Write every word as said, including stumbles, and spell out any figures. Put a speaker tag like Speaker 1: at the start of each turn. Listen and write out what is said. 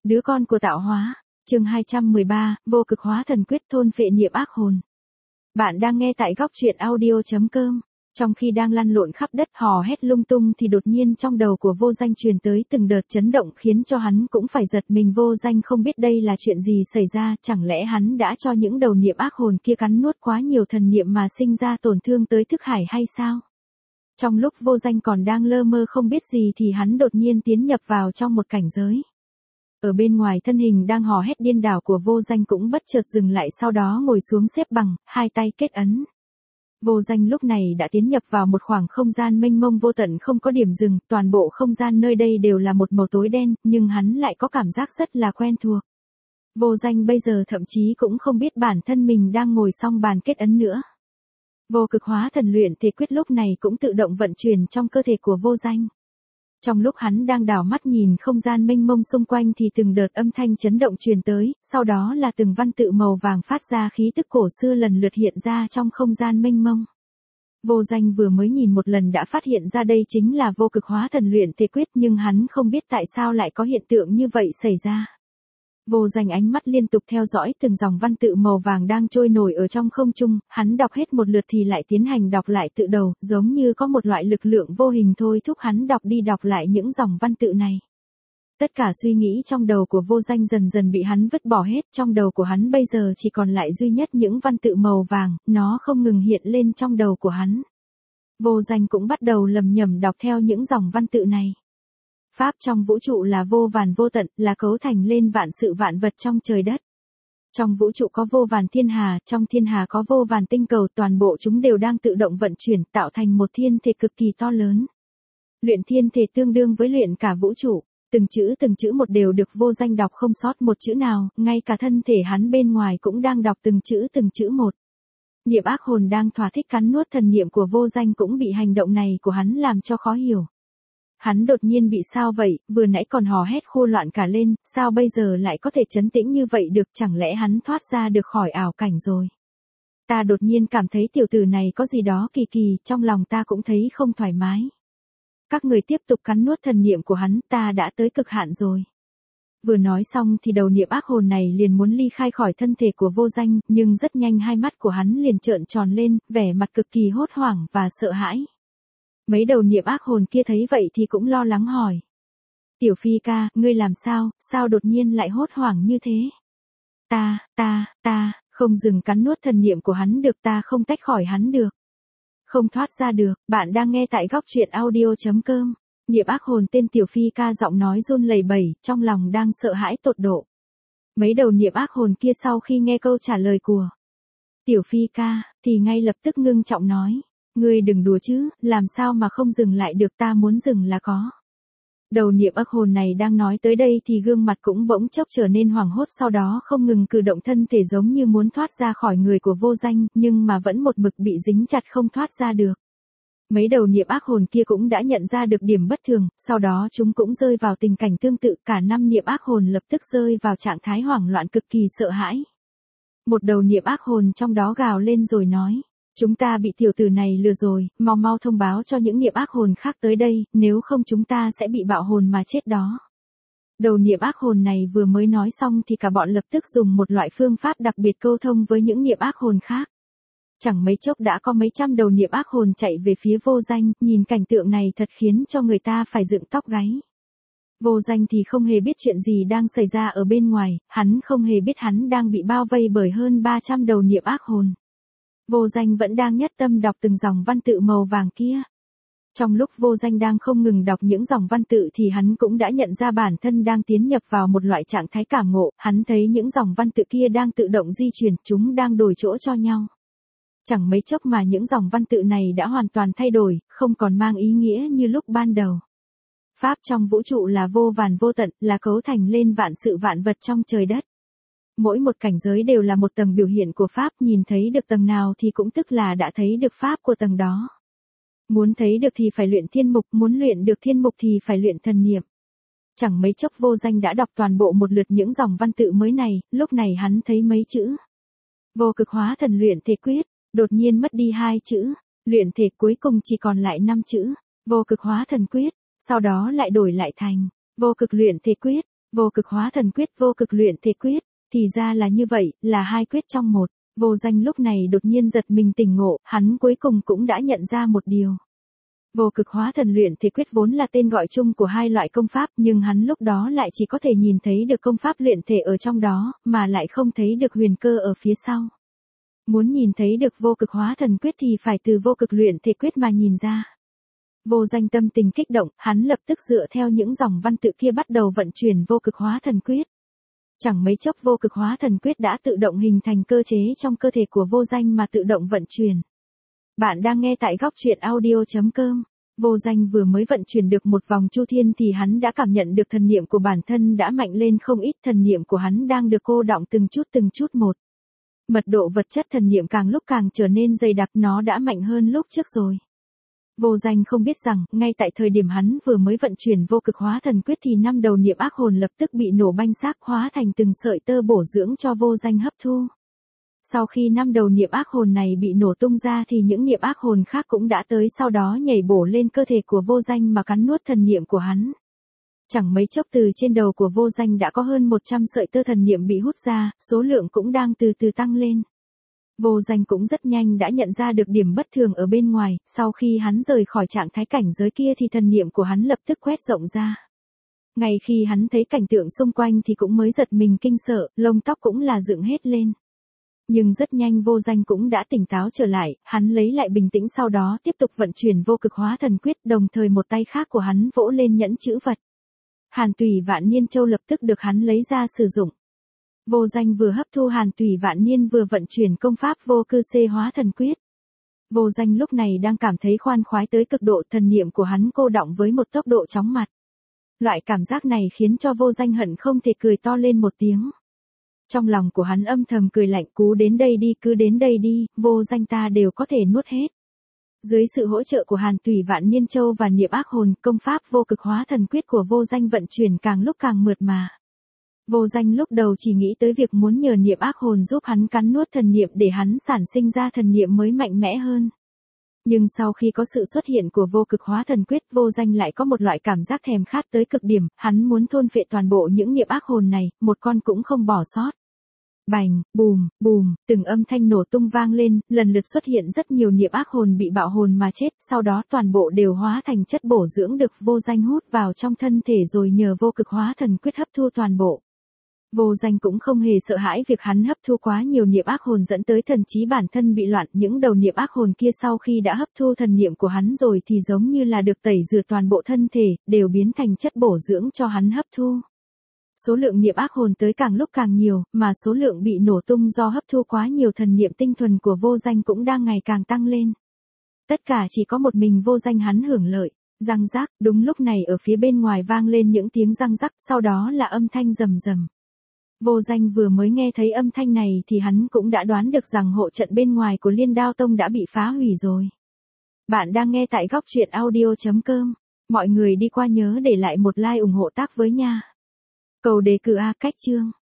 Speaker 1: Đứa con của tạo hóa. Chương hai trăm mười ba, vô cực hóa thần quyết thôn phệ niệm ác hồn. Bạn đang nghe tại góc truyện audio chấm com. Trong khi đang lăn lộn khắp đất hò hét lung tung thì đột nhiên trong đầu của Vô Danh truyền tới từng đợt chấn động khiến cho hắn cũng phải giật mình. Vô Danh không biết đây là chuyện gì xảy ra, chẳng lẽ hắn đã cho những đầu niệm ác hồn kia cắn nuốt quá nhiều thần niệm mà sinh ra tổn thương tới thức hải hay sao? Trong lúc Vô Danh còn đang lơ mơ không biết gì thì hắn đột nhiên tiến nhập vào trong một cảnh giới. Ở bên ngoài thân hình đang hò hét điên đảo của Vô Danh cũng bất chợt dừng lại, sau đó ngồi xuống xếp bằng, hai tay kết ấn. Vô Danh lúc này đã tiến nhập vào một khoảng không gian mênh mông vô tận không có điểm dừng, toàn bộ không gian nơi đây đều là một màu tối đen, nhưng hắn lại có cảm giác rất là quen thuộc. Vô Danh bây giờ thậm chí cũng không biết bản thân mình đang ngồi song bàn kết ấn nữa. Vô cực hóa thần luyện thể quyết lúc này cũng tự động vận chuyển trong cơ thể của Vô Danh. Trong lúc hắn đang đảo mắt nhìn không gian mênh mông xung quanh thì từng đợt âm thanh chấn động truyền tới, sau đó là từng văn tự màu vàng phát ra khí tức cổ xưa lần lượt hiện ra trong không gian mênh mông. Vô Danh vừa mới nhìn một lần đã phát hiện ra đây chính là vô cực hóa thần luyện thể quyết, nhưng hắn không biết tại sao lại có hiện tượng như vậy xảy ra. Vô Danh ánh mắt liên tục theo dõi từng dòng văn tự màu vàng đang trôi nổi ở trong không trung, hắn đọc hết một lượt thì lại tiến hành đọc lại tự đầu, giống như có một loại lực lượng vô hình thôi thúc hắn đọc đi đọc lại những dòng văn tự này. Tất cả suy nghĩ trong đầu của Vô Danh dần dần bị hắn vứt bỏ hết, trong đầu của hắn bây giờ chỉ còn lại duy nhất những văn tự màu vàng, nó không ngừng hiện lên trong đầu của hắn. Vô Danh cũng bắt đầu lầm nhầm đọc theo những dòng văn tự này. Pháp trong vũ trụ là vô vàn vô tận, là cấu thành lên vạn sự vạn vật trong trời đất. Trong vũ trụ có vô vàn thiên hà, trong thiên hà có vô vàn tinh cầu, toàn bộ chúng đều đang tự động vận chuyển tạo thành một thiên thể cực kỳ to lớn. Luyện thiên thể tương đương với luyện cả vũ trụ, từng chữ từng chữ một đều được Vô Danh đọc không sót một chữ nào, ngay cả thân thể hắn bên ngoài cũng đang đọc từng chữ từng chữ một. Niệm ác hồn đang thỏa thích cắn nuốt thần niệm của Vô Danh cũng bị hành động này của hắn làm cho khó hiểu. Hắn đột nhiên bị sao vậy, vừa nãy còn hò hét khua loạn cả lên, sao bây giờ lại có thể trấn tĩnh như vậy được, chẳng lẽ hắn thoát ra được khỏi ảo cảnh rồi. Ta đột nhiên cảm thấy tiểu tử này có gì đó kỳ kỳ, trong lòng ta cũng thấy không thoải mái. Các người tiếp tục cắn nuốt thần niệm của hắn, ta đã tới cực hạn rồi. Vừa nói xong thì đầu niệm ác hồn này liền muốn ly khai khỏi thân thể của Vô Danh, nhưng rất nhanh hai mắt của hắn liền trợn tròn lên, vẻ mặt cực kỳ hốt hoảng và sợ hãi. Mấy đầu niệm ác hồn kia thấy vậy thì cũng lo lắng hỏi. Tiểu Phi ca, ngươi làm sao, sao đột nhiên lại hốt hoảng như thế? Ta, ta, ta, không dừng cắn nuốt thần niệm của hắn được, ta không tách khỏi hắn được. Không thoát ra được, bạn đang nghe tại góc truyện audio chấm com. Niệm ác hồn tên Tiểu Phi ca giọng nói run lẩy bẩy, trong lòng đang sợ hãi tột độ. Mấy đầu niệm ác hồn kia sau khi nghe câu trả lời của Tiểu Phi ca, thì ngay lập tức ngưng trọng nói. Ngươi đừng đùa chứ, làm sao mà không dừng lại được, ta muốn dừng là có. Đầu niệm ác hồn này đang nói tới đây thì gương mặt cũng bỗng chốc trở nên hoảng hốt, sau đó không ngừng cử động thân thể giống như muốn thoát ra khỏi người của Vô Danh, nhưng mà vẫn một mực bị dính chặt không thoát ra được. Mấy đầu niệm ác hồn kia cũng đã nhận ra được điểm bất thường, sau đó chúng cũng rơi vào tình cảnh tương tự, cả năm niệm ác hồn lập tức rơi vào trạng thái hoảng loạn cực kỳ sợ hãi. Một đầu niệm ác hồn trong đó gào lên rồi nói. Chúng ta bị tiểu tử này lừa rồi, mau mau thông báo cho những niệm ác hồn khác tới đây, nếu không chúng ta sẽ bị bạo hồn mà chết đó. Đầu niệm ác hồn này vừa mới nói xong thì cả bọn lập tức dùng một loại phương pháp đặc biệt câu thông với những niệm ác hồn khác. Chẳng mấy chốc đã có mấy trăm đầu niệm ác hồn chạy về phía Vô Danh, nhìn cảnh tượng này thật khiến cho người ta phải dựng tóc gáy. Vô Danh thì không hề biết chuyện gì đang xảy ra ở bên ngoài, hắn không hề biết hắn đang bị bao vây bởi hơn ba trăm đầu niệm ác hồn. Vô Danh vẫn đang nhất tâm đọc từng dòng văn tự màu vàng kia. Trong lúc Vô Danh đang không ngừng đọc những dòng văn tự thì hắn cũng đã nhận ra bản thân đang tiến nhập vào một loại trạng thái cảm ngộ, hắn thấy những dòng văn tự kia đang tự động di chuyển, chúng đang đổi chỗ cho nhau. Chẳng mấy chốc mà những dòng văn tự này đã hoàn toàn thay đổi, không còn mang ý nghĩa như lúc ban đầu. Pháp trong vũ trụ là vô vàn vô tận, là cấu thành lên vạn sự vạn vật trong trời đất. Mỗi một cảnh giới đều là một tầng biểu hiện của Pháp, nhìn thấy được tầng nào thì cũng tức là đã thấy được Pháp của tầng đó. Muốn thấy được thì phải luyện thiên mục, muốn luyện được thiên mục thì phải luyện thần niệm. Chẳng mấy chốc Vô Danh đã đọc toàn bộ một lượt những dòng văn tự mới này, lúc này hắn thấy mấy chữ. Vô cực hóa thần luyện thể quyết, đột nhiên mất đi hai chữ, luyện thể cuối cùng chỉ còn lại năm chữ, vô cực hóa thần quyết, sau đó lại đổi lại thành vô cực luyện thể quyết. Vô cực hóa thần quyết, vô cực luyện thể quyết, thì ra là như vậy, là hai quyết trong một. Vô Danh lúc này đột nhiên giật mình tỉnh ngộ, hắn cuối cùng cũng đã nhận ra một điều. Vô cực hóa thần luyện thể quyết vốn là tên gọi chung của hai loại công pháp, nhưng hắn lúc đó lại chỉ có thể nhìn thấy được công pháp luyện thể ở trong đó, mà lại không thấy được huyền cơ ở phía sau. Muốn nhìn thấy được vô cực hóa thần quyết thì phải từ vô cực luyện thể quyết mà nhìn ra. Vô Danh tâm tình kích động, hắn lập tức dựa theo những dòng văn tự kia bắt đầu vận chuyển vô cực hóa thần quyết. Chẳng mấy chốc vô cực hóa thần quyết đã tự động hình thành cơ chế trong cơ thể của Vô Danh mà tự động vận chuyển. Bạn đang nghe tại góc truyện audio chấm com. Vô Danh vừa mới vận chuyển được một vòng chu thiên thì hắn đã cảm nhận được thần niệm của bản thân đã mạnh lên không ít, thần niệm của hắn đang được cô đọng từng chút từng chút một. Mật độ vật chất thần niệm càng lúc càng trở nên dày đặc, nó đã mạnh hơn lúc trước rồi. Vô Danh không biết rằng, ngay tại thời điểm hắn vừa mới vận chuyển vô cực hóa thần quyết thì năm đầu niệm ác hồn lập tức bị nổ banh xác, hóa thành từng sợi tơ bổ dưỡng cho Vô Danh hấp thu. Sau khi năm đầu niệm ác hồn này bị nổ tung ra thì những niệm ác hồn khác cũng đã tới, sau đó nhảy bổ lên cơ thể của Vô Danh mà cắn nuốt thần niệm của hắn. Chẳng mấy chốc từ trên đầu của Vô Danh đã có hơn một trăm sợi tơ thần niệm bị hút ra, số lượng cũng đang từ từ tăng lên. Vô Danh cũng rất nhanh đã nhận ra được điểm bất thường ở bên ngoài, sau khi hắn rời khỏi trạng thái cảnh giới kia thì thần niệm của hắn lập tức quét rộng ra. Ngay khi hắn thấy cảnh tượng xung quanh thì cũng mới giật mình kinh sợ, lông tóc cũng là dựng hết lên. Nhưng rất nhanh Vô Danh cũng đã tỉnh táo trở lại, hắn lấy lại bình tĩnh sau đó tiếp tục vận chuyển vô cực hóa thần quyết, đồng thời một tay khác của hắn vỗ lên nhẫn chữ vật. Hàn Tùy Vạn Niên Châu lập tức được hắn lấy ra sử dụng. Vô Danh vừa hấp thu Hàn Tùy Vạn Niên vừa vận chuyển công pháp vô cư xê hóa thần quyết. Vô Danh lúc này đang cảm thấy khoan khoái tới cực độ, thần niệm của hắn cô đọng với một tốc độ chóng mặt. Loại cảm giác này khiến cho Vô Danh hận không thể cười to lên một tiếng. Trong lòng của hắn âm thầm cười lạnh, cú đến đây đi, cứ đến đây đi, Vô Danh ta đều có thể nuốt hết. Dưới sự hỗ trợ của Hàn Tùy Vạn Niên Châu và niệm ác hồn, công pháp vô cực hóa thần quyết của Vô Danh vận chuyển càng lúc càng mượt mà. Vô Danh lúc đầu chỉ nghĩ tới việc muốn nhờ niệm ác hồn giúp hắn cắn nuốt thần niệm để hắn sản sinh ra thần niệm mới mạnh mẽ hơn. Nhưng sau khi có sự xuất hiện của vô cực hóa thần quyết, Vô Danh lại có một loại cảm giác thèm khát tới cực điểm, hắn muốn thôn phệ toàn bộ những niệm ác hồn này, một con cũng không bỏ sót. Bành, bùm, bùm, từng âm thanh nổ tung vang lên, lần lượt xuất hiện rất nhiều niệm ác hồn bị bạo hồn mà chết, sau đó toàn bộ đều hóa thành chất bổ dưỡng được Vô Danh hút vào trong thân thể rồi nhờ vô cực hóa thần quyết hấp thu toàn bộ. Vô Danh cũng không hề sợ hãi việc hắn hấp thu quá nhiều niệm ác hồn dẫn tới thần trí bản thân bị loạn, những đầu niệm ác hồn kia sau khi đã hấp thu thần niệm của hắn rồi thì giống như là được tẩy rửa toàn bộ thân thể, đều biến thành chất bổ dưỡng cho hắn hấp thu. Số lượng niệm ác hồn tới càng lúc càng nhiều, mà số lượng bị nổ tung do hấp thu quá nhiều thần niệm tinh thuần của Vô Danh cũng đang ngày càng tăng lên. Tất cả chỉ có một mình Vô Danh hắn hưởng lợi. Răng rác, đúng lúc này ở phía bên ngoài vang lên những tiếng răng rắc, sau đó là âm thanh rầm rầm. Vô Danh vừa mới nghe thấy âm thanh này thì hắn cũng đã đoán được rằng hộ trận bên ngoài của Liên Đao Tông đã bị phá hủy rồi. Bạn đang nghe tại góc truyện audio chấm com. Mọi người đi qua nhớ để lại một like ủng hộ tác với nha. Cầu đề cử A cách chương.